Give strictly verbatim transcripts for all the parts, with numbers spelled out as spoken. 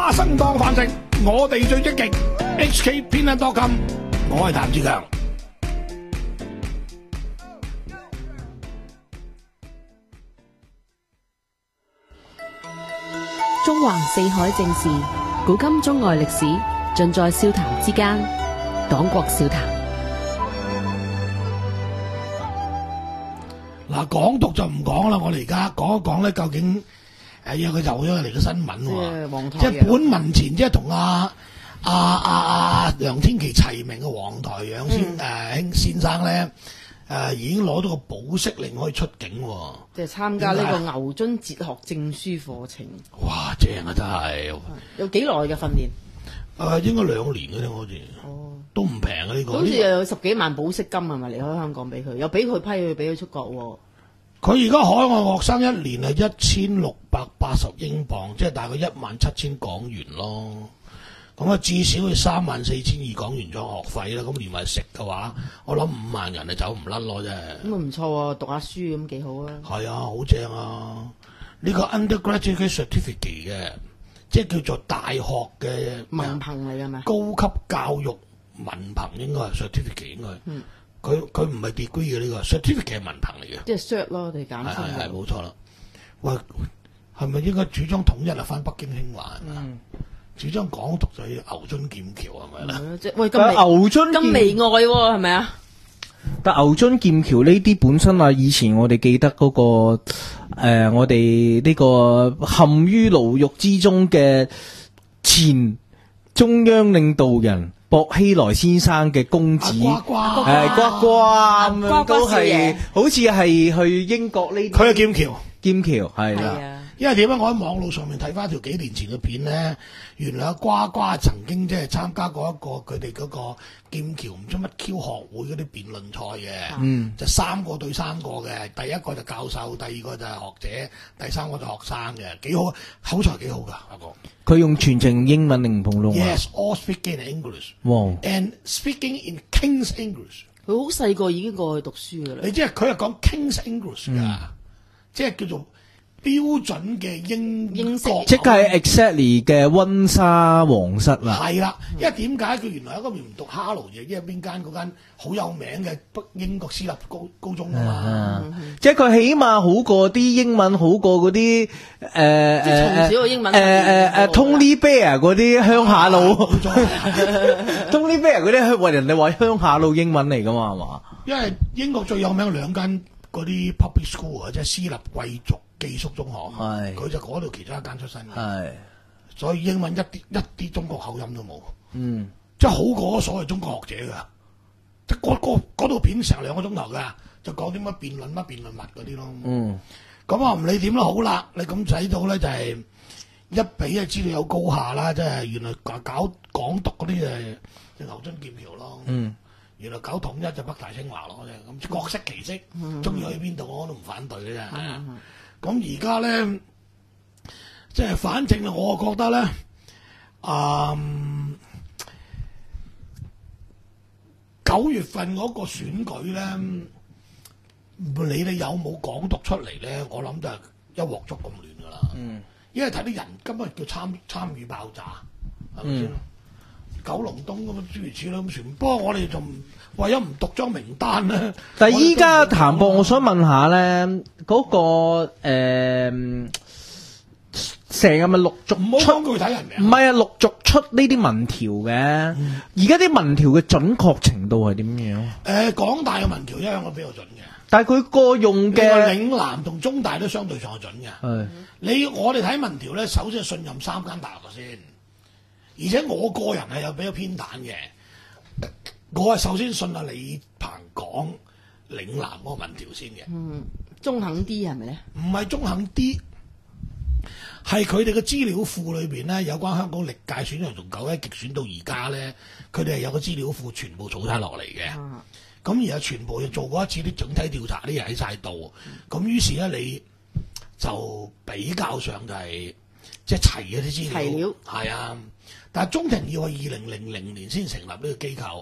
花生當飯食，我哋最積極。H K 偏袒多金，我係譚志強。 中橫四海正事，古今中外歷史，盡在笑談之間。黨國笑談。 嗱，港獨就唔講啦，我哋而家講一講咧，究竟誒有佢就咗嚟嘅新聞喎，即係本文前即係同阿阿阿阿梁天琦齊名嘅黃台仰先誒兄先生咧。誒、呃、已經攞到個保釋令可以出境喎， 即係參加呢個牛津哲學證書課程。 哇，正啊，真係！ 有幾耐嘅訓練？誒、 呃，應該兩年嘅啫，好似。哦，都唔平啊！呢、呢個好似又有十幾萬保釋金係咪離開香港俾佢？又俾佢批佢俾佢出國喎。 佢而家海外學生一年係一千六百八十英鎊，即係大概一萬七千港元咯。咁啊，至少要三萬四千二港元咗學費啦。咁連埋食嘅話，我諗五萬人就走唔甩咯，真係。 咁啊唔錯喎，讀下書咁幾好啊。係啊，好正啊！呢、呢個 undergraduate certificate 嘅，即係叫做大學嘅文憑嚟㗎嘛？ 高級教育文憑應該係 certificate 應該。嗯。佢佢唔係 degree 嘅呢個 certificate 係文憑嚟嘅。 即係 cert 咯，我哋簡稱。 係係冇錯啦。喂，係咪應該主張統一啊？翻北京興華係嘛？嗯。主張港獨就要牛津劍橋係咪啦？ 即係喂咁牛津咁媚外喎係咪啊？ 但牛津劍橋呢啲本身啊，以前我哋記得嗰、嗰個誒、呃，我哋呢個陷於牢獄之中嘅前中央領導人薄熙來先生嘅公子， 呱呱誒呱呱咁樣都係，好似係去英國呢？ 佢係劍橋， 劍橋係啦。 因為點解我喺網路上面睇翻條幾年前嘅片咧，原來阿呱呱曾經即係參加過一個佢哋嗰個劍橋唔知乜 Q 學會嗰啲辯論賽嘅，嗯，就三個對三個嘅，第一個就教授，第二個就係學者，第三個就學生嘅，幾好，口才幾好㗎阿哥。 佢用全程英文定普通話 ？Yes, all speaking in English. 哇 and speaking in King's English。 佢好細個已經過去讀書㗎啦。 你即係佢係講 King's English 㗎，嗯，即係叫做標準嘅英英式， 即係 exactly 嘅溫莎皇室啦。 係啦，因為點解佢原來喺嗰邊唔讀哈羅嘅，因為邊間嗰間好有名嘅北英國私立高高中啊嘛。 嗯嗯，即係佢起碼好過啲英文，好過嗰啲誒誒即係從小嘅英文誒誒誒 Tony Blair 嗰啲鄉下佬，Tony Blair 嗰啲為人哋話鄉下佬英文嚟㗎嘛係嘛？ 因為英國最有名兩間嗰啲 public school 啊，即係私立貴族寄宿中學，佢就嗰度其中一間出身嘅，所以英文一啲一啲中國口音都冇，嗯，即係好過所謂中國學者㗎，即係嗰嗰嗰套片成兩個鐘頭㗎，就講啲乜辯論乜辯論物嗰啲咯，嗯，咁啊唔理點都好啦，你咁睇到咧就係、是、一比啊資料有高下啦，即係原來搞搞港獨嗰啲誒就牛津劍橋咯，嗯。原來搞統一就北大清華咯，咁各色其色，中意去邊度我都唔反對嘅啫。咁而家咧，即係反正我覺得咧，嗯，九月份嗰個選舉咧，你哋有冇港獨出嚟咧？我諗就係一鑊粥咁亂噶啦。嗯，因為睇啲人根本叫參參與爆炸，係咪先？九龍東咁啊，諸如此類咁全。不過我哋就為咗唔讀張名單咧。 但係依家譚博，我想問下咧，嗰、那個誒成日咪陸續唔好講具體人名， 唔係啊，陸續出呢啲民調嘅。而家啲民調嘅準確程度係點樣？誒、 呃，港大嘅民調一向都比較準嘅。 但係佢個用嘅嶺南同中大都相對上係準嘅。係你我哋睇民調咧，首先係信任三間大學先。而且我個人係有比較偏袒嘅，我係首先信阿李鵬講嶺南嗰個民調先嘅。 嗯，中肯啲係咪咧？ 唔係中肯啲，係佢哋嘅資料庫裏邊咧，有關香港歷屆選舉從九一極選到而家咧，佢哋係有個資料庫全部儲晒落嚟嘅。咁、嗯、而家全部做過一次啲整體調查，啲嘢喺晒度。咁於是咧，你就比較上就係即係齊嗰啲資料。 齊料係啊。但係中庭要係二零零零年先成立呢個機構，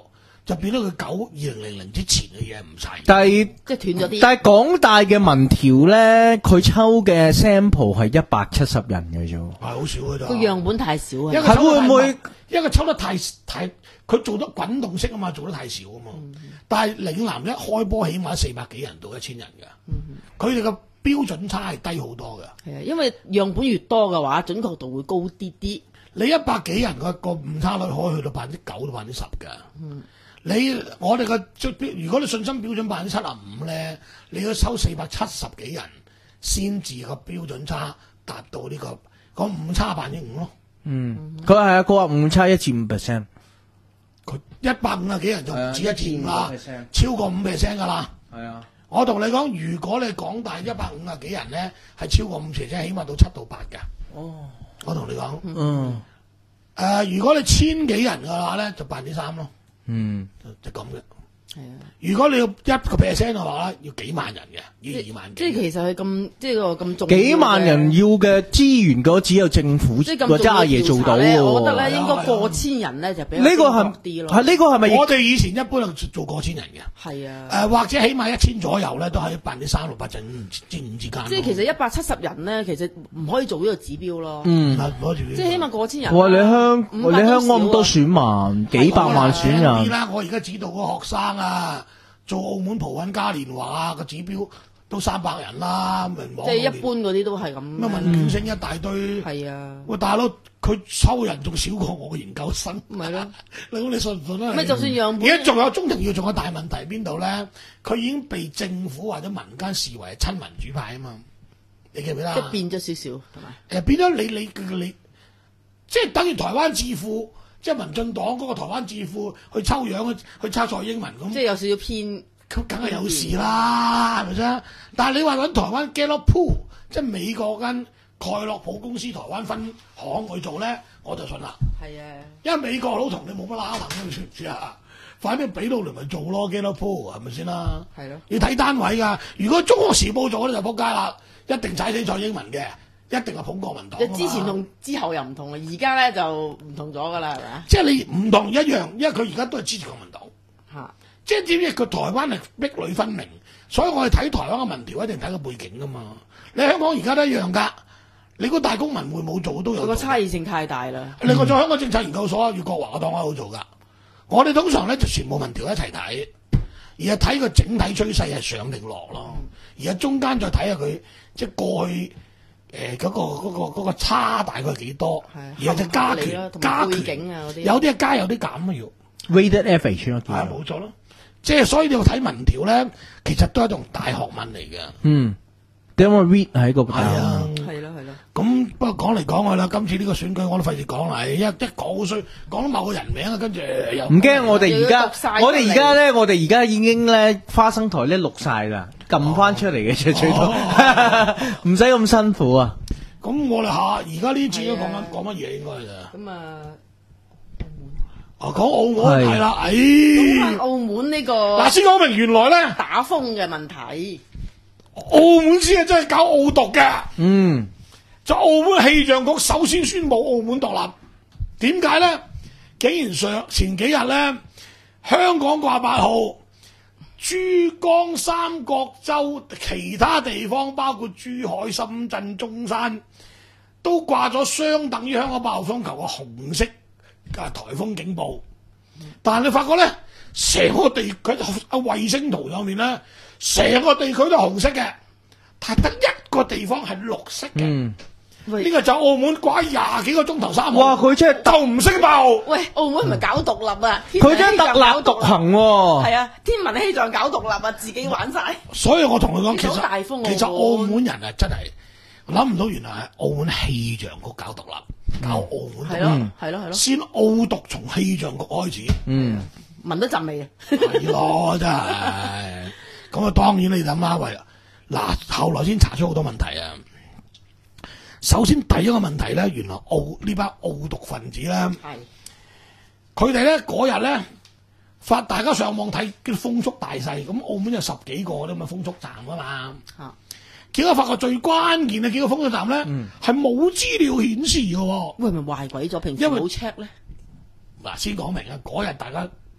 就變咗佢九二零零零之前嘅嘢唔使。 但係即係斷咗啲。 但係港大嘅民調咧，佢抽嘅 sample 係一百七十人嘅啫， 係好少嘅咋。 個樣本太少啊。 係會唔會？ 因為抽得太太，佢做得滾動式啊嘛，做得太少啊嘛。嗯、但係嶺南一開波起碼四百幾人到一千人㗎，佢哋嘅標準差係低好多㗎。 係啊，因為樣本越多嘅話，準確度會高啲啲。 你一百幾人個個誤差率可以去到百分之九到百分之十㗎。嗯、你我哋個如果你信心標準百分之七十五咧，你要抽四百七十幾人先至個標準差達到呢、呢個個誤差百分之五咯。 嗯，佢係啊，佢話誤差一至五 percent， 佢一百五啊幾人就唔止一至五啦，超過五 percent 噶啦。 係啊， 我同你講，如果你港大一百五啊幾人咧，係超過五 percent，起碼到七到八噶。哦，我同你講，嗯，誒、呃，如果你千幾人嘅話咧，就百分之三咯。嗯，就咁嘅。係啊，如果你要一個 percent 嘅話咧，要幾萬人嘅，要二萬幾。 即係其實係咁，即係個咁重要。 幾萬人要嘅資源嗰只有政府或者阿爺做到喎。 我覺得咧應該過千人咧就比較呢個係啲咯。係呢個係咪？ 我哋以前一般係做過千人嘅。係啊。誒或者起碼一千左右咧，都喺百分之三六八至五至五之間。 即係其實一百七十人咧，其實唔可以做呢個指標咯。 嗯， 即係起碼過千人。 哇！你香你香港咁多選民，幾百萬選人。 啦，我而家指導個學生啊。做澳門葡韻嘉年華個指標都三百人啦，明網。 即係一般嗰啲都係咁。 咩文卷星一大堆。係啊。喂，大佬，佢收人仲少過我嘅研究生。咪咯。你講你信唔信啊？ 咪就算樣本。 而家仲有中庭要仲有大問題邊度咧？佢已經被政府或者民間視為係親民主派啊嘛。你記唔記得？ 即係變咗少少係咪？ 誒變咗你你你，即係等於台灣智庫。即係民進黨嗰個台灣智庫去抽樣去去抄蔡英文咁， 即係有少少偏， 佢梗係有事啦，係咪先？但係你話揾台灣 Gallup Poll，即係美國間蓋洛普公司台灣分行去做咧，我就信啦。係啊，因為美國佬同你冇乜拉能，你知唔知啊？反正俾到嚟咪做咯 Gallup Poll 係咪先啦？係咯，要睇單位㗎。如果中國時報做咧就仆街啦，一定踩死蔡英文嘅。一定係捧國民黨。 即之前同之後又唔同啦，而家咧就唔同咗㗎啦，係咪啊？ 即係你唔同一樣，因為佢而家都係支持國民黨。嚇、啊！即係點知佢台灣係壁壘分明，所以我哋睇台灣嘅民調一定睇個背景㗎嘛。你香港而家都一樣㗎，你個大公民會冇做都有做。 個差異性太大啦。 另外，在香港政策研究所，袁國華我當我好做㗎。我哋通常咧就全部民調一齊睇，而係睇個整體趨勢係上定落咯。而家中間再睇下佢即係過去。誒嗰、呃那個嗰、那個那個、差大概幾多？而家就加權加權啊嗰啲，有啲係加有啲減啊要。 Weighted average 咯， 係冇錯咯。即係所以你要睇民調咧，其實都係一種大學問嚟嘅。嗯， 點解 read 喺個係啊？ 係咯係咯。咁不過講嚟講去啦，今次呢個選舉我都費事講啦，一一講好衰，講到某個人名啊，跟住又唔驚。我哋而家我哋而家咧，我哋而家已經咧花生台咧錄晒啦。撳翻出嚟嘅啫，最多唔使咁辛苦啊！ 咁我哋下而家呢次都講緊講乜嘢應該就咁啊， 啊講澳門係啦，誒， 講翻澳門呢個嗱先講明原來咧打風嘅問題， 澳門先係真係搞澳獨嘅，嗯，就澳門氣象局首先宣布澳門獨立，點解咧？竟然上前幾日咧，香港掛八號。珠江三角洲其他地方包括珠海、深圳、中山都掛咗相等於香港八號風球嘅紅色嘅颱風警報，但係你發覺咧，成個地佢啊衛星圖上面咧，成個地區都係紅色嘅，但係得一個地方係綠色嘅。嗯呢個就澳門掛廿幾個鐘頭三號， 哇！佢真係鬥唔識爆。 喂，澳門唔係搞獨立啊， 佢真係特立獨行喎。 係啊，天文氣象搞獨立啊，自己玩晒。 所以我同佢講，其實大風其實澳門人啊，真係諗唔到，原來係澳門氣象局搞獨立，搞澳門獨立。係咯，係咯，係咯。先澳獨從氣象局開始。嗯， 聞得陣味啊。 係咯，真係。咁啊，當然你諗下，喂，嗱，後來先查出好多問題啊。首先第一個問題咧，原來澳呢班澳獨分子咧，佢哋咧嗰日咧發大家上網睇啲風速大細，咁澳門有十幾個啲咁嘅風速站啊嘛，啊結果發覺最關鍵嘅幾個風速站咧係冇資料顯示嘅喎， 喂，咪壞鬼咗，平時冇 check 咧？ 嗱，先講明啊，嗰日大家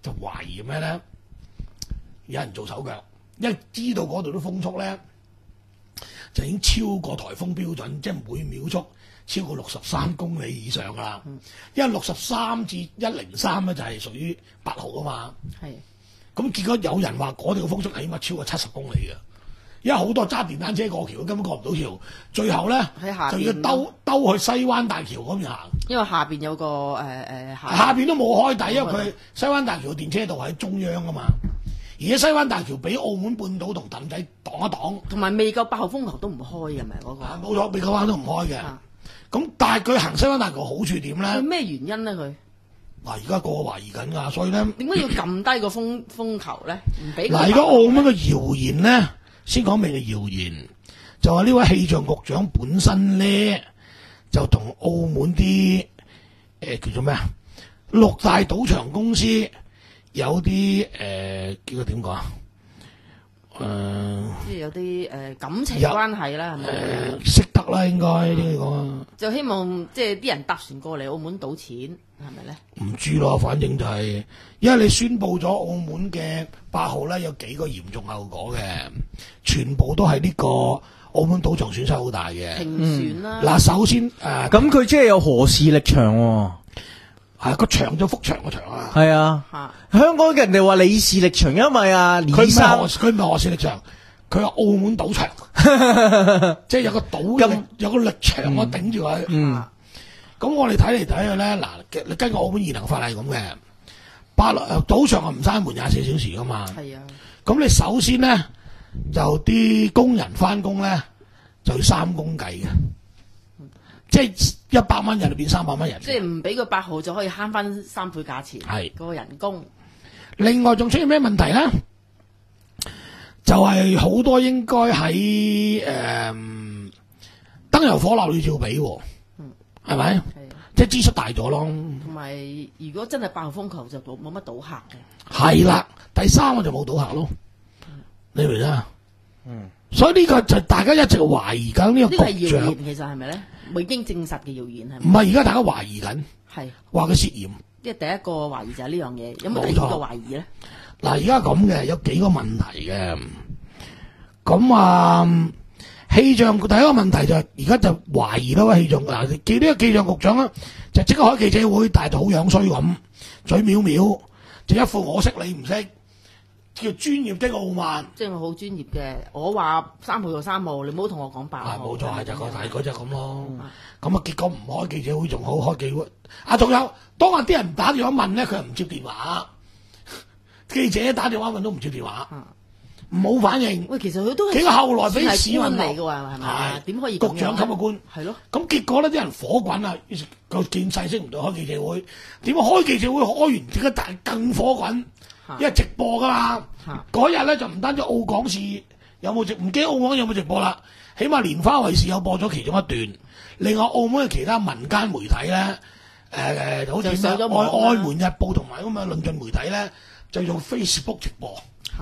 就懷疑咩咧？有人做手腳，因為知道嗰度啲風速咧就已經超過颱風標準，即係每秒速超過六十三公里以上噶啦。嗯、因為六十三至一零三咧就係屬於八號啊嘛。係。咁結果有人話嗰度嘅風速起碼超過七十公里嘅。因為好多揸電單車過橋根本過唔到橋，最後咧就要兜兜去西灣大橋嗰邊行。因為下邊有個誒誒、呃、下下邊都冇開底，因為佢西灣大橋電車道喺中央啊嘛。而家西灣大橋俾澳門半島同氹仔擋一擋，同埋未夠八號風球都唔開嘅，咪嗰個冇錯，未夠灣都唔開嘅。咁、啊、但係佢行西灣大橋好處點咧？咩原因咧？佢嗱而家個個懷疑緊㗎，所以咧點解要撳低個風風球咧？唔俾嗱而家澳門嘅謠言咧。先講明嘅謠言，就話呢位氣象局長本身咧，就同澳門啲誒、呃、叫做咩啊六大賭場公司有啲誒、呃、叫佢點講啊？誒、呃，即係有啲誒、呃、感情關係啦，係咪？誒，識得啦，應該呢個講。就希望即係啲人搭船過嚟澳門賭錢，係咪咧？唔知咯，反正就係、是，因為你宣佈咗澳門嘅八號咧有幾個嚴重後果嘅，全部都係呢個澳門賭場損失好大嘅。停船啦！嗱、嗯，首先誒，咁佢即係有何氏力場喎、哦？係個場就幅牆個牆啊！係啊，啊香港嘅人哋話李氏力場，因為啊李生佢唔係何氏力場，佢係澳門賭場，即係有個賭咁有個力場我頂住佢。嗯，咁我哋睇嚟睇去咧，嗱，你根據澳門現行法例咁嘅，八誒賭場係唔閂門廿四小時噶嘛。係啊，咁你首先咧就啲工人翻工咧就要三工計嘅。即係一百蚊人就變三百蚊人，即係唔俾個八號就可以慳翻三倍價錢，係嗰個人工。另外仲出現咩問題咧？就係、是、好多應該喺誒燈油火蠟你照俾，嗯，係咪？係，即係支出大咗咯。同埋如果真係八號風球就冇冇乜賭客嘅。係啦，第三個就冇賭客咯。嗯、你明啦？嗯。所以呢個就大家一直懷疑緊呢個局長，其實係咪咧？未經證實嘅謠言係咪？唔係，而家大家懷疑緊，係話佢涉嫌。即係第一個懷疑就係呢樣嘢，有冇第二個懷疑咧？嗱，而家咁嘅有幾個問題嘅。咁啊，氣象第一個問題就係而家就懷疑啦，氣象嗱，記呢個氣象局長啦，就即刻開記者會，但係就好樣衰咁，嘴藐藐，就一副我識你唔識。叫專業的傲慢，即係我好專業嘅。我話三號就三號，你唔好同我講八號。冇錯，係就個大嗰隻咁咯。咁啊，結果唔開記者會仲好，開記者會。啊，仲有當日啲人打電話問咧，佢又唔接電話。記者打電話問都唔接電話，冇反應。喂，其實佢都係幾個後來俾市民嚟嘅喎，係咪？點可以局長級嘅官？係咯。咁結果咧，啲人火滾啊！個見勢識唔到開記者會，點解開記者會開完點解但更火滾？因為直播噶嘛，嗰日咧就唔單止澳港視有冇直，唔記得澳港有冇直播啦，起碼蓮花衛視有播咗其中一段。另外澳門嘅其他民間媒體咧，誒誒，好似咩愛愛門日報同埋咁嘅論盡媒體咧，就用 Facebook 直播。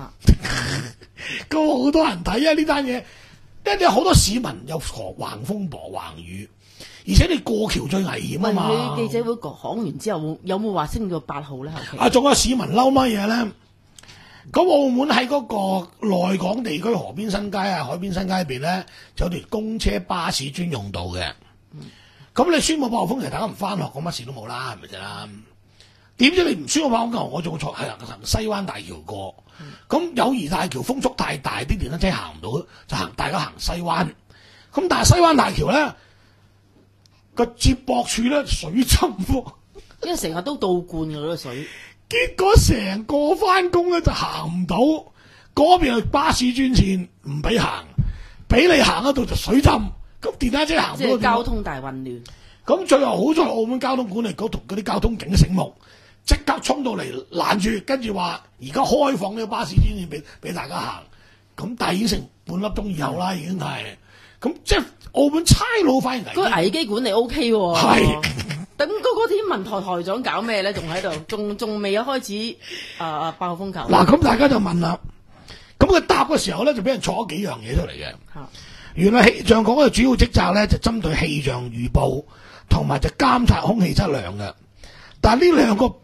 咁好多人睇啊呢單嘢，因為好多市民有橫風暴橫雨。而且你過橋最危險啊嘛！佢記者會講完之後，有冇話升到八號咧？啊，仲有市民嬲乜嘢咧？咁澳門喺嗰個內港地區河邊新街啊、海邊新街入邊咧，就有條公車巴士專用道嘅。咁、嗯、你宣佈八號風球，大家唔翻學，咁乜事都冇啦，係咪先啦？點知你唔宣佈八號風球，我仲坐係行西灣大橋過。咁、嗯、友誼大橋風速太大，啲電單車行唔到，就行大家行西灣。咁但係西灣大橋咧，個接駁處咧水浸喎，因為成日都倒灌嘅嗰啲水，結果成個翻工咧就行唔到，嗰邊係巴士專線唔俾行，俾你行嗰度就水浸，咁電單車行唔到，即係交通大混亂。咁最後好在澳門交通管理局同嗰啲交通警醒目，即刻衝到嚟攔住，跟住話而家開放呢個巴士專線俾俾大家行，咁但係已經成半粒鐘以後啦，已經係。咁即係澳門差佬反而危機，個危機管理 O K 喎。係，等嗰個天文台台長搞咩咧？仲喺度，仲仲未有開始啊八號風球。嗱，咁大家就問啦，咁佢答嘅時候咧，就俾人錯咗幾樣嘢出嚟嘅。原來氣象局嘅主要職責咧，就針對氣象預報同埋就監察空氣質量嘅。但係呢兩個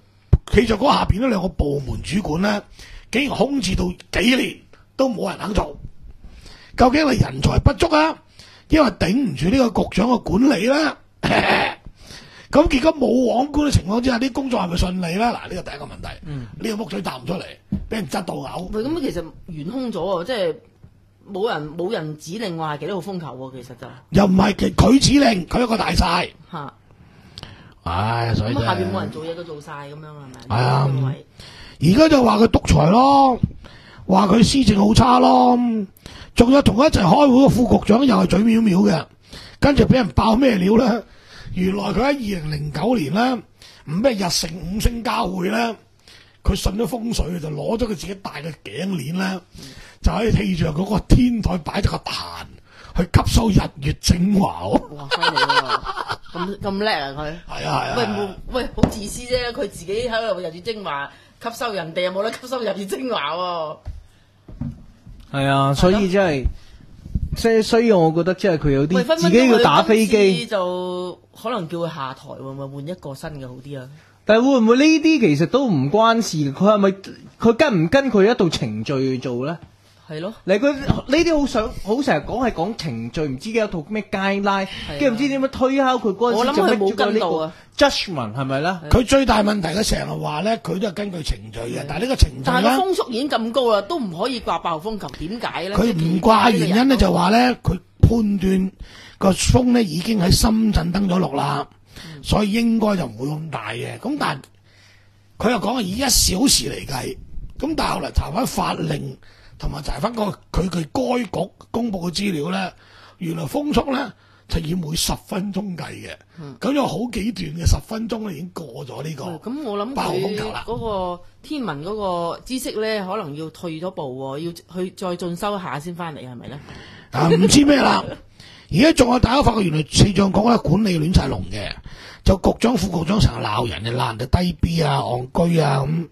氣象局下邊呢兩個部門主管咧，竟然空置到幾年都冇人肯做，究竟係人才不足啊，因為頂唔住呢個局長嘅管理啦？咁結果冇皇冠嘅情況之下，啲工作係咪順利咧？嗱，呢個第一個問題，呢、嗯、個木嘴答唔出嚟，俾人窒到嘔。 喂，咁其實懸空咗喎，即係冇人冇人指令話係幾多號風球喎，其實就又唔係佢指令，佢一個大晒。 嚇。 唉，所以咁下邊冇人做嘢都做晒咁樣係咪？ 係啊，而家就話佢獨裁咯，話佢施政好差咯，仲有同佢一齊開會嘅副局長又係嘴藐藐嘅，跟住俾人爆咩料咧？原來佢喺二零零九年咧，唔咩日成五星交匯咧，佢信咗風水就攞咗佢自己戴嘅頸鏈咧，就喺氣象嗰個天台擺咗個壇去吸收日月精華喎。 哇，犀利喎！咁咁叻啊佢！ 係啊係啊！ 喂冇喂，好自私啫！佢自己喺度日月精華吸收，人哋又冇得吸收日月精華喎。 係啊，所以真係，即係所以我覺得即係佢有啲自己要打飛機， 就可能叫佢下台喎，咪換一個新嘅好啲啊！ 但係會唔會呢啲其實都唔關事？佢係咪佢跟唔跟佢一道程序去做咧？ 係咯， 你佢呢啲好想好成日講係講程序，唔知有套咩 guideline，跟住唔知點樣推敲佢嗰陣時我諗佢冇跟到啊 judgment 係咪咧？ 佢最大問題佢成日話咧，佢都係根據程序嘅，但係呢個程序但係個風速已經咁高啦，都唔可以掛八號風球，點解咧？ 佢唔掛原因咧就話咧，佢判斷個風咧已經喺深圳登咗陸啦，嗯、所以應該就唔會咁大嘅。咁但係佢又講係以一小時嚟計，咁但係後嚟查翻法令。同埋查翻個佢佢該局公佈嘅資料咧，原來風速咧就以每十分鐘計嘅，咁、嗯、有好幾段嘅十分鐘咧已經過咗呢、這個。咁、嗯、 我諗佢嗰個天文嗰個知識咧，可能要退咗步喎，要去再進修一下先翻嚟，係咪咧？ 啊，唔知咩啦！而家仲有大家發覺，原來氣象局咧管理亂晒龍嘅，就局長副局長成日鬧人，就鬧人哋低 B 啊、戇居啊咁。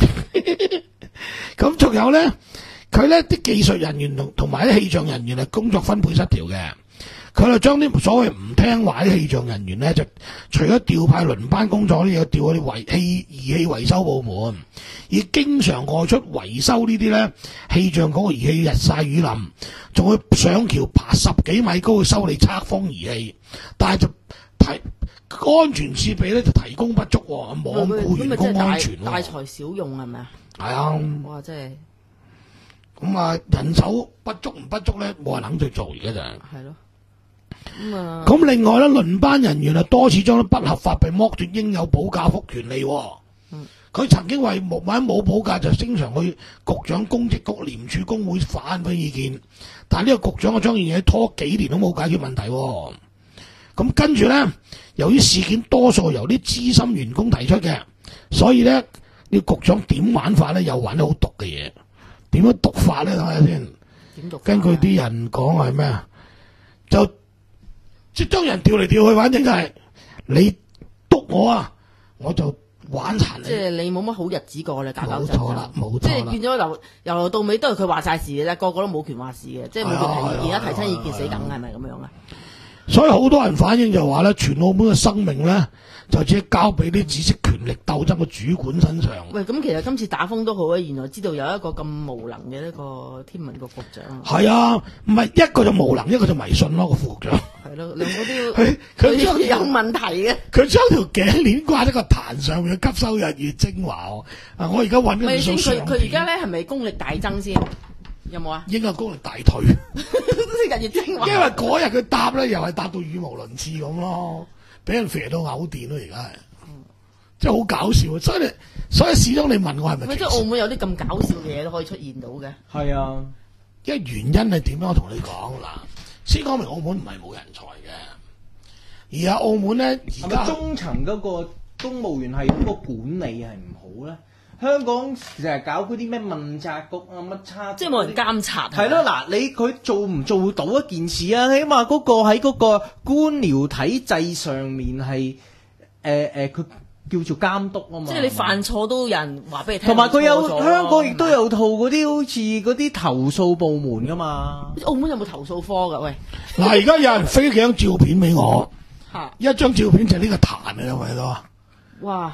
咁仲有咧？佢咧啲技術人員同同埋啲氣象人員係工作分配失調嘅，佢就將啲所謂唔聽話啲氣象人員咧，就除咗調派輪班工作咧，又調嗰啲維氣儀器維修部門，而經常外出維修呢啲咧氣象嗰個儀器日曬雨淋，仲會上橋爬十幾米高去修理測風儀器，但係就提安全設備咧就提供不足，罔顧員工安全， 大材小用係咪啊？ 係啊！ 哇，真係〜 咁啊，人手不足唔不足咧，冇人肯去做而家就係咯。咁啊，咁另外咧，輪班人員啊多次將啲不合法被剝奪應有保價福權利。嗯，佢曾經為冇買冇保價就經常去局長公職局廉署工會反映意見，但係呢個局長嘅張件嘢拖幾年都冇解決問題。咁跟住咧，由於事件多數由啲資深員工提出嘅，所以咧呢個局長點玩法咧，又玩得好毒嘅嘢。點樣讀法咧？睇下先。點讀？根據啲人講係咩啊？就即係將人調嚟調去，反正就係你督我啊，我就玩殘你。即係你冇乜好日子過，你搞搞震。冇錯啦，冇錯啦。即係變咗由由頭到尾都係佢話晒事嘅啫，個個都冇權話事嘅，即係冇權提意見，一提親意見死梗，係咪咁樣啊？所以好多人反映就話咧，全澳門嘅生命咧，就只係交俾啲只識權力鬥爭嘅主管身上。喂，咁其實今次打風都好啊，原來知道有一個咁無能嘅一個天文局局長。係啊，唔係一個就無能，一個就迷信咯，個副局長。係咯，兩個都要佢佢將有問題嘅。佢將條頸鏈掛喺個壇上面，吸收日月精華。啊，我而家揾緊啲相片。佢佢而家咧係咪功力大增先？有冇啊？應該功力大退。都日月精華。因為嗰日佢答咧，又係答到語無倫次咁咯。俾人肥到嘔電咯，而家係，即係好搞笑。所以你，所以始終你問我係咪？即係澳門有啲咁搞笑嘅嘢都可以出現到嘅。係啊，因為原因係點樣？我同你講嗱，先講明澳門唔係冇人才嘅，而家澳門咧而家中層嗰個公務員係嗰個管理係唔好咧。香港成日搞嗰啲咩問責局啊乜叉，即係冇人監察。係咯，嗱，你佢做唔做到一件事啊？起碼嗰個喺嗰個官僚體制上面係誒誒，佢叫做監督啊嘛。即係你犯錯都有人話俾你聽。同埋佢有香港亦都有套嗰啲好似嗰啲投訴部門噶嘛。澳門有冇投訴科噶？喂，嗱，而家有人飛幾張照片俾我，一張照片就係呢個壇啊，有冇睇到啊？哇！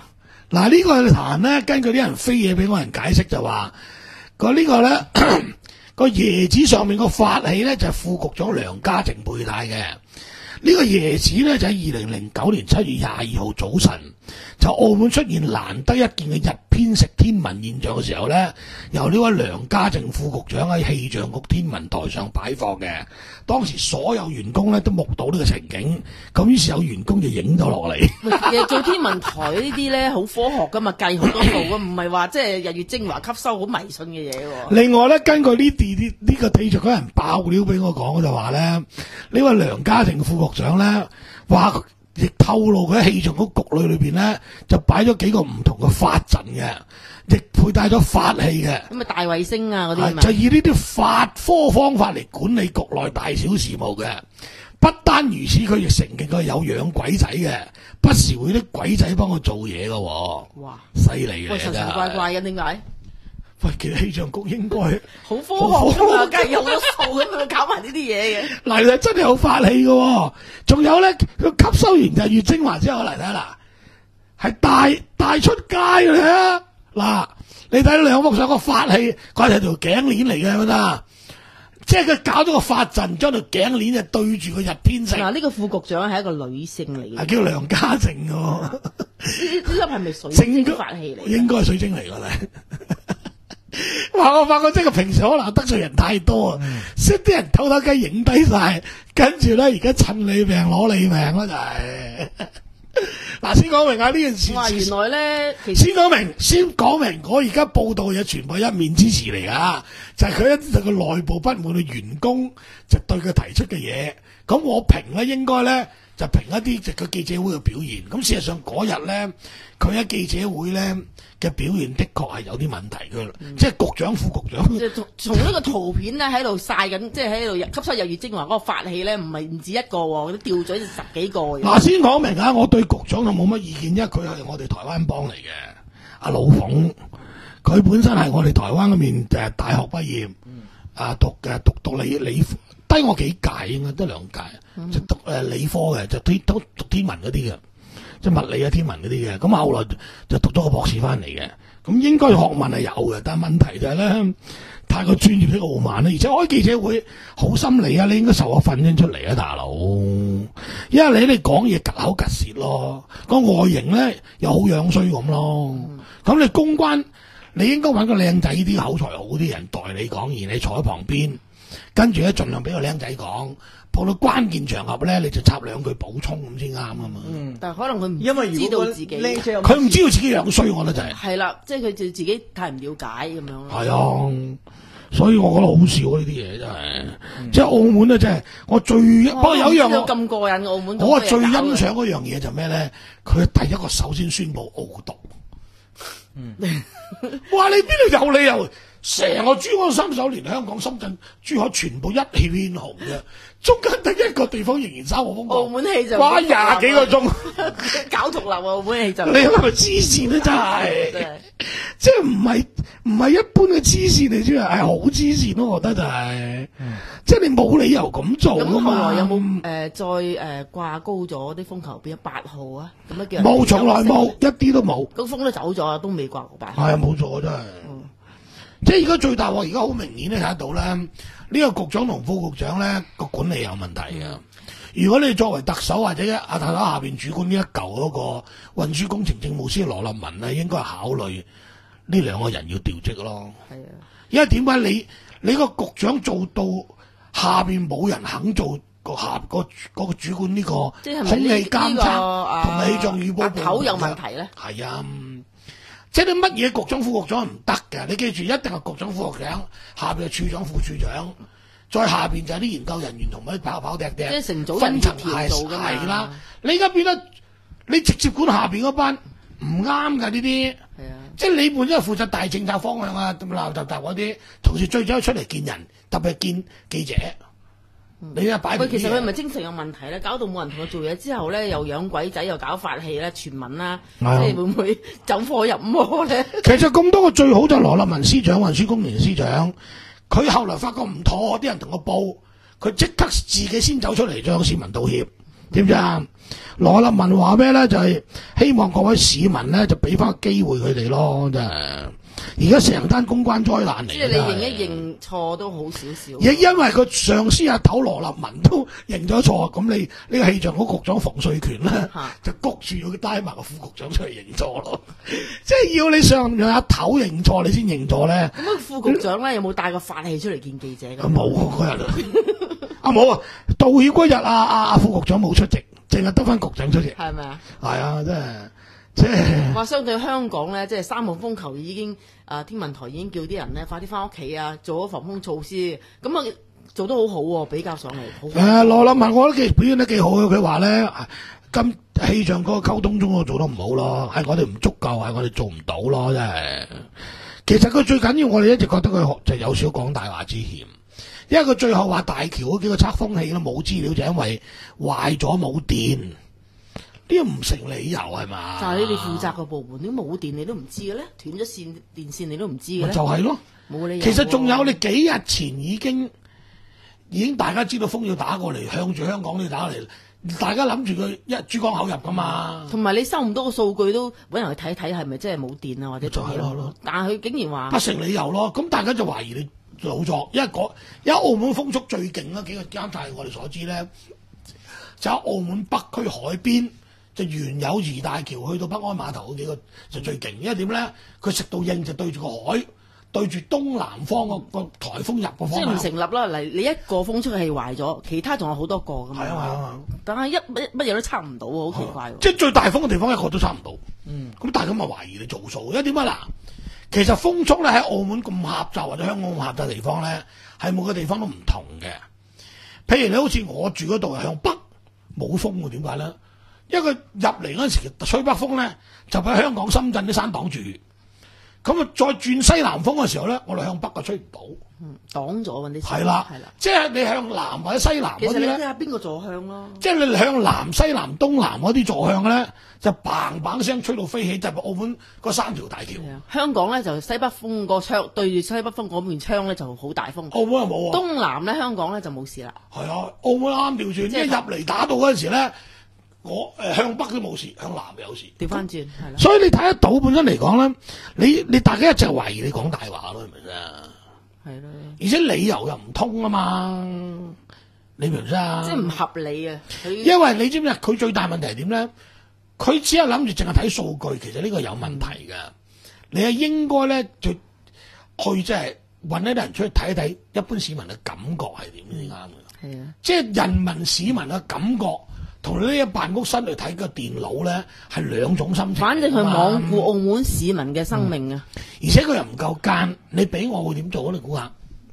嗱呢個壇咧，根據啲人飛嘢俾我人解釋就話，個呢個咧個椰子上面個法器咧就係副局長梁家靖佩戴嘅。呢個椰子咧就喺二零零九年七月廿二號早晨，就澳門出現難得一見嘅日偏食天文現象嘅時候咧，由呢位梁家靖副局長喺氣象局天文台上擺放嘅。當時所有員工咧都目睹呢個情景，咁於是有員工就影咗落嚟。 其實做天文台呢啲咧好科學噶嘛，計好多數噶，唔係話即係日月精華吸收好迷信嘅嘢喎。 另外咧，根據呢啲呢呢個地著嗰人爆料俾我講就話咧，呢位梁家靖副局長咧話，亦透露佢喺氣象局局裏裏邊咧就擺咗幾個唔同嘅法陣嘅，亦佩戴咗法器嘅。 咁啊大衛星啊嗰啲， 就以呢啲法科方法嚟管理局內大小事務嘅。不單如此，佢亦承認佢有養鬼仔嘅，不時會啲鬼仔幫佢做嘢嘅。 哇！ 犀利嘅， 喂，神神怪怪嘅，點解？ 喂，其實氣象局應該好科學㗎嘛，梗係有咗數咁樣搞埋呢啲嘢嘅。 嗱，真係有法器嘅，仲有咧，佢吸收完日月精華之後嚟睇啦，係帶帶出街嘅咧。嗱，你睇兩幅相個法器，佢係條頸鏈嚟嘅，得啊？即係佢搞咗個法陣，將條頸鏈就對住個日偏食。 嗱，呢個副局長係一個女性嚟嘅， 係叫梁家靖嘅。 呢呢粒係咪水晶法器嚟？ 應該係水晶嚟㗎咧。話我發覺即係平時可能得罪人太多啊，識啲、嗯、人偷偷雞影低晒，跟住咧而家趁你命攞你命啦就係。嗱，先講明啊呢件事。 哇，原來咧， 先講明，先講明，我而家報道嘅全部一面之詞嚟噶，就係佢一就個內部不滿嘅員工就對佢提出嘅嘢，咁我評咧應該咧就評一啲就個記者會嘅表現。咁事實上嗰日咧，佢喺記者會咧嘅表現的確係有啲問題嘅，嗯、即係局長、副局長。 即係從從呢個圖片咧喺度晒緊，即係喺度吸收日月精華嗰個法器咧，唔係唔止一個喎，嗰啲吊嘴十幾個。 嗱，先講明啊，我對局長就冇乜意見，因為佢係我哋台灣幫嚟嘅。阿老馮，佢本身係我哋台灣嗰邊誒大學畢業，嗯、啊讀嘅讀讀理理低我幾屆應該得兩屆，嗯、就讀誒理科嘅，就都都讀天文嗰啲嘅。即係物理啊、天文嗰啲嘅，咁後來就讀咗個博士翻嚟嘅，咁應該學問係有嘅，但係問題就係咧，太過專業啲傲慢啦，而且開記者會好心理啊，你應該受個訓先出嚟啊，大佬，因為你你講嘢夾口夾舌咯，個外形咧又好樣衰咁咯，咁、嗯、你公關你應該揾個靚仔啲口才好啲人代你講，而你坐喺旁邊，跟住咧盡量俾個靚仔講。到到關鍵場合咧，你就插兩句補充咁先啱啊嘛。嗯， 但係可能佢唔因為知道自己， 佢唔知道自己樣衰，我覺得就係。係啦，即係佢就自己太唔了解咁樣咯。 係啊，所以我覺得好笑呢啲嘢真係，嗯、即係澳門咧，真係我最不過、哦、有一樣我咁過癮，澳門我最欣賞嗰樣嘢就咩咧？佢第一個首先宣布澳獨。嗯，哇！你邊度有理由？成個珠江三十九年，香港、深圳、珠海全部一氣偏紅嘅，中間得一個地方仍然三號風球。 澳門氣就哇廿幾個鐘搞獨立啊！澳門氣就你係咪黐線啊？真係，即係唔係唔係一般嘅黐線嚟，啫係好黐線咯。我覺得就係、是，嗯、即係你冇理由咁做噶嘛。 咁後來有冇誒、呃、再誒掛、呃、高咗啲風球變咗八號啊？咁樣叫冇，從來冇，一啲都冇。 個風都走咗，都未掛過八號。 係啊，冇錯真係。嗯即係而家最大鑊，而家好明顯咧睇得到咧，呢、這個局長同副局長咧個管理有問題嘅。嗯、如果你作為特首或者阿特首下邊主管呢一嚿嗰個運輸工程政務司羅立文咧，應該係考慮呢兩個人要調職咯。係啊，因為點解你你個局長做到下邊冇人肯做個下個嗰個主管呢個空氣監測同埋氣象預報部口有問題咧？係啊。即係你乜嘢局長副局長係唔得嘅，你記住一定係局長副局長，下邊係處長副處長，再下邊就係啲研究人員同埋跑跑趯趯，即係成組人協調噶嘛。係啦，你而家變得你直接管下邊嗰班唔啱噶呢啲，係啊，即係你本身係負責大政策方向啊，鬧揼揼嗰啲，同時最早出嚟見人，特別係見記者。嗯、你啊擺， 喂，其實佢係咪精神有問題咧？搞到冇人同佢做嘢之後咧，又養鬼仔，又搞法器咧，傳聞啦，即係會唔會走火入魔咧？ 其實咁多個最好就係羅立文司長、運輸工程司長，佢後來發覺唔妥，啲人同佢報，佢即刻自己先走出嚟向市民道歉， 知唔知啊？羅立文話咩咧？就係、是、希望各位市民咧就俾翻個機會佢哋咯，真係。而家成單公關災難嚟， 即係你認一認錯都好少少。 亦因為個上司阿頭羅立文都認咗錯，咁你呢個氣象局局長馮瑞權咧，就谷住要帶埋個副局長出嚟認錯咯。即係要你上讓阿頭認錯，你先認錯咧。 咁啊，副局長咧有冇帶個法器出嚟見記者㗎？ 冇嗰日啊，冇啊！道歉嗰日啊啊啊副局長冇出席，淨係得翻局長出席。係咪啊？ 係啊，真係。即係話相對香港咧，即係三號風球已經啊、呃，天文台已經叫啲人咧快啲翻屋企啊，做咗防風措施，咁啊做得好好喎，比較上嚟好。 誒羅立文，我覺得佢表現得幾好嘅。佢話咧，今氣象嗰個溝通中我做得唔好咯，係我哋唔足夠，係我哋做唔到咯，真係。其實佢最緊要，我哋一直覺得佢就有少講大話之嫌，因為佢最後話大橋嗰幾個測風器都冇資料，就因為壞咗冇電。呢個唔成理由係嘛？ 就係你哋負責個部門，點冇電你都唔知嘅咧？斷咗線電線你都唔知嘅咧？ 就係咯， 冇理由。 其實仲有你幾日前已經已經大家知道風要打過嚟，向住香港要打過嚟，大家諗住佢一珠江口入噶嘛。 同埋你收唔到個數據都揾人去睇睇係咪真係冇電啊或者就係咯。 但係佢竟然話不成理由咯，咁大家就懷疑你老作，因為嗰因為澳門風速最勁嗰幾個監察，我哋所知咧，就喺澳門北區海邊。就原有怡大橋去到北安碼頭嗰幾個就最勁，因為點咧？佢食到應就對住個海，對住東南方個個颱風入個方向。即係唔成立啦！嚟你一個風速器壞咗，其他仲有好多個㗎嘛。係啊係啊，但係一乜乜嘢都測唔到喎，好奇怪喎！即係最大風嘅地方一個都測唔到。嗯，咁大家咪懷疑你做數，因為點啊嗱？其實風速咧喺澳門咁狹窄或者香港咁狹窄地方咧，係每個地方都唔同嘅。譬如你好似我住嗰度係向北冇風喎，點解咧？因為佢入嚟嗰陣時吹北風咧，就喺香港、深圳啲山擋住。咁啊，再轉西南風嘅時候咧，我哋向北就吹唔到。嗯，擋咗嗰啲。係啦，係啦，即係你向南或者西南嗰啲咧。其實你睇下邊個座向咯。即係你向南、西南、東南嗰啲座向咧，就砰砰聲吹到飛起，就係澳門嗰三條大橋。香港咧就西北風個窗對住西北風嗰邊窗咧就好大風。澳門又冇啊。東南咧香港咧就冇事啦。係啊，澳門啱調轉，即係入嚟打到嗰陣時咧。我誒向北都冇事，向南有事。調翻轉係啦。所以你睇得到本身嚟講咧，你你大家一直懷疑你講大話咯，係咪先？係咯。而且理由又唔通啊嘛，你明唔明啊？即係唔合理啊！因為你知唔知佢最大問題係點咧？佢只係諗住淨係睇數據，其實呢個有問題㗎。嗯、你係應該咧就去即係揾一啲人出去睇一睇，一般市民嘅感覺係點先啱嘅。係啊，即係人民市民嘅感覺。同你呢一辦公室嚟睇個電腦咧，係兩種心情。反正佢罔顧澳門市民嘅生命啊、嗯！而且佢又唔夠奸，你俾我會點做啊？你估下？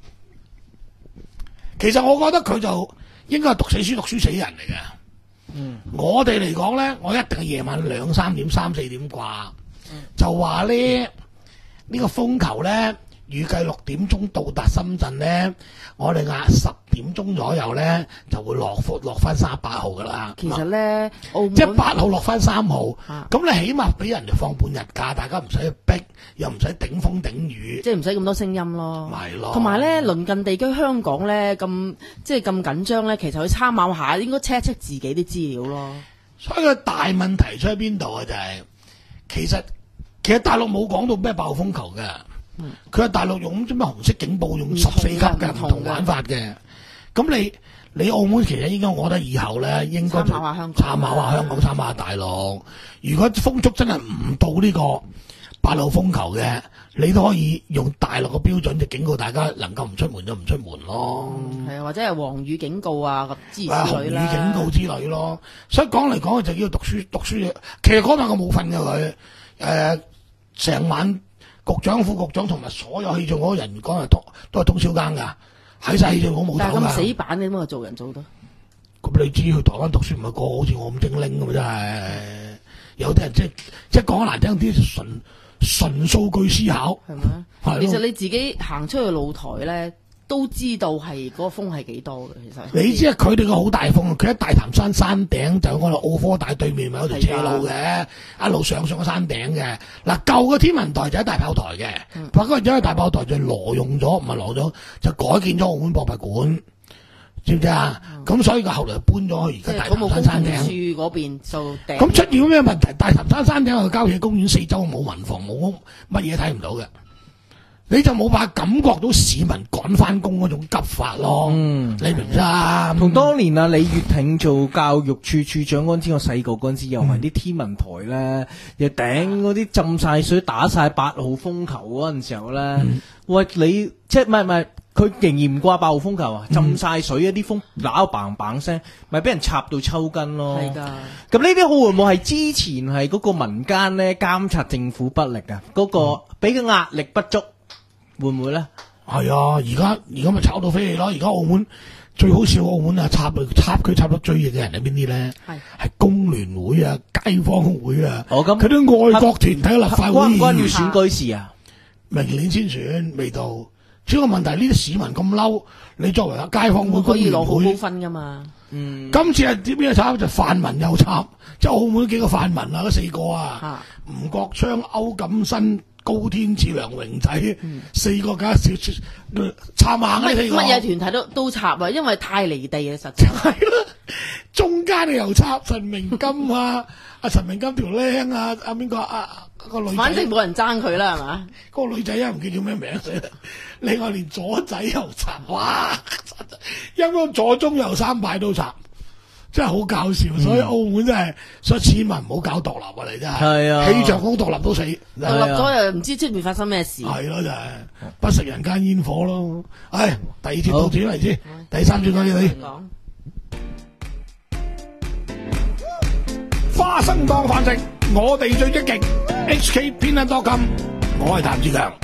其實我覺得佢就應該係讀死書、讀書死人嚟嘅。嗯，我哋嚟講咧，我一定係夜晚兩三點、三四點掛，嗯、就話咧呢、呢個風球咧。預計六點鐘到達深圳咧，我哋壓十點鐘左右咧就會落貨落翻三十八號噶啦。其實咧，即係八號落翻三號，咁、啊、你起碼俾人哋放半日假，大家唔使去逼，又唔使頂風頂雨，即係唔使咁多聲音咯。係咯。同埋咧，鄰近地區香港咧咁即係咁緊張咧，其實佢參考下應該 check 一 check 自己啲資料咯。所以個大問題出喺邊度啊？就係、是、其實其實大陸冇講到咩暴風球嘅。佢喺、嗯、大陸用啲咩紅色警報，用十四級嘅唔同玩法嘅。咁你你澳門其實應該，我覺得以後咧應該參考下香港，參考下香港，參考下大陸。如果風速真係唔到呢個八號風球嘅，你都可以用大陸嘅標準，就警告大家能夠唔出門就唔出門咯。係、嗯、啊，或者係黃雨警告啊，之類啦。紅雨警告之類咯。所以講嚟講去就叫讀書讀書。其實嗰晚我冇瞓嘅佢，誒、呃、成晚。局長、副局長同埋所有氣象嗰人員講係都都係通宵更噶，喺晒氣象嗰冇唞噶。但係咁死板嘅，點解做人做得？咁你知去台灣讀書唔係個個好似我咁精靈噶嘛？真係有啲人即係即係講難聽啲，純純數據思考係咪？係。其實你自己行出去露台咧，都知道係嗰個風係幾多嘅。其實你知啊，佢哋個好大風，佢喺大潭山山頂就我哋澳科大對面咪有條斜路嘅，一路上上個山頂嘅。嗱，舊嘅天文台就喺大炮台嘅，不過而家大炮台就挪用咗，唔係挪咗，就改建咗澳門博物館。 知唔知啊？咁、嗯、所以佢後來搬咗去而家大潭山山頂。 處嗰邊就頂。 咁出現咩問題？大潭山山頂個郊野公園四周冇民房冇屋，乜嘢睇唔到嘅，你就冇辦法感覺到市民趕翻工嗰種急法咯。嗯，你明唔明啊？ 同當年啊李月挺做教育處處長嗰陣時，我細個嗰陣時又係啲天文台咧，嗯、又頂嗰啲浸晒水打晒八號風球嗰陣時候咧，嗯、喂你即係唔係唔係？佢仍然唔掛八號風球啊！浸晒水啊！啲風打到嘭嘭聲，咪俾人插到抽筋咯。係噶。咁呢啲會唔會係之前係嗰個民間咧監察政府不力啊？嗰、嗰個俾嘅壓力不足，會唔會咧？ 係啊！而家而家咪炒到飛起咯！而家澳門最好笑，澳門啊插插佢插到最熱嘅人係邊啲咧？係係工聯會啊、街坊會啊。哦咁。佢啲愛國團體立法會議員。關唔關要選舉事啊？明年先選，未到。主要個問題，呢啲市民咁嬲，你作為街坊會可以攞好高分噶嘛？ 嗯，今次係點樣插？就泛民又插，即係澳門幾個泛民啊，嗰四個啊，吳國昌、歐錦新、高天賜、梁榮仔，嗯、四個加少插硬呢四個。 乜嘢團體都都插啊，因為太離地啊，實在係咯。中間又插陳明金啊，阿陳明金條僆啊，阿邊個啊？個女仔， 反正冇人爭佢啦，係嘛？ 嗰個女仔啊，唔記得叫咩名死啦。另外連左仔又插，哇！陰公左中右三派都插，真係好搞笑。嗯、所以澳門真係，所以市民唔好搞獨立啊！你真係，係啊，氣象講獨立都死， 獨立咗又唔知出面發生咩事。 係咯，就係不食人間煙火咯。唉，第二節到此為止，第三節講你。花生當飯食，我哋最積極。H K 偏袒多金，我係譚志強。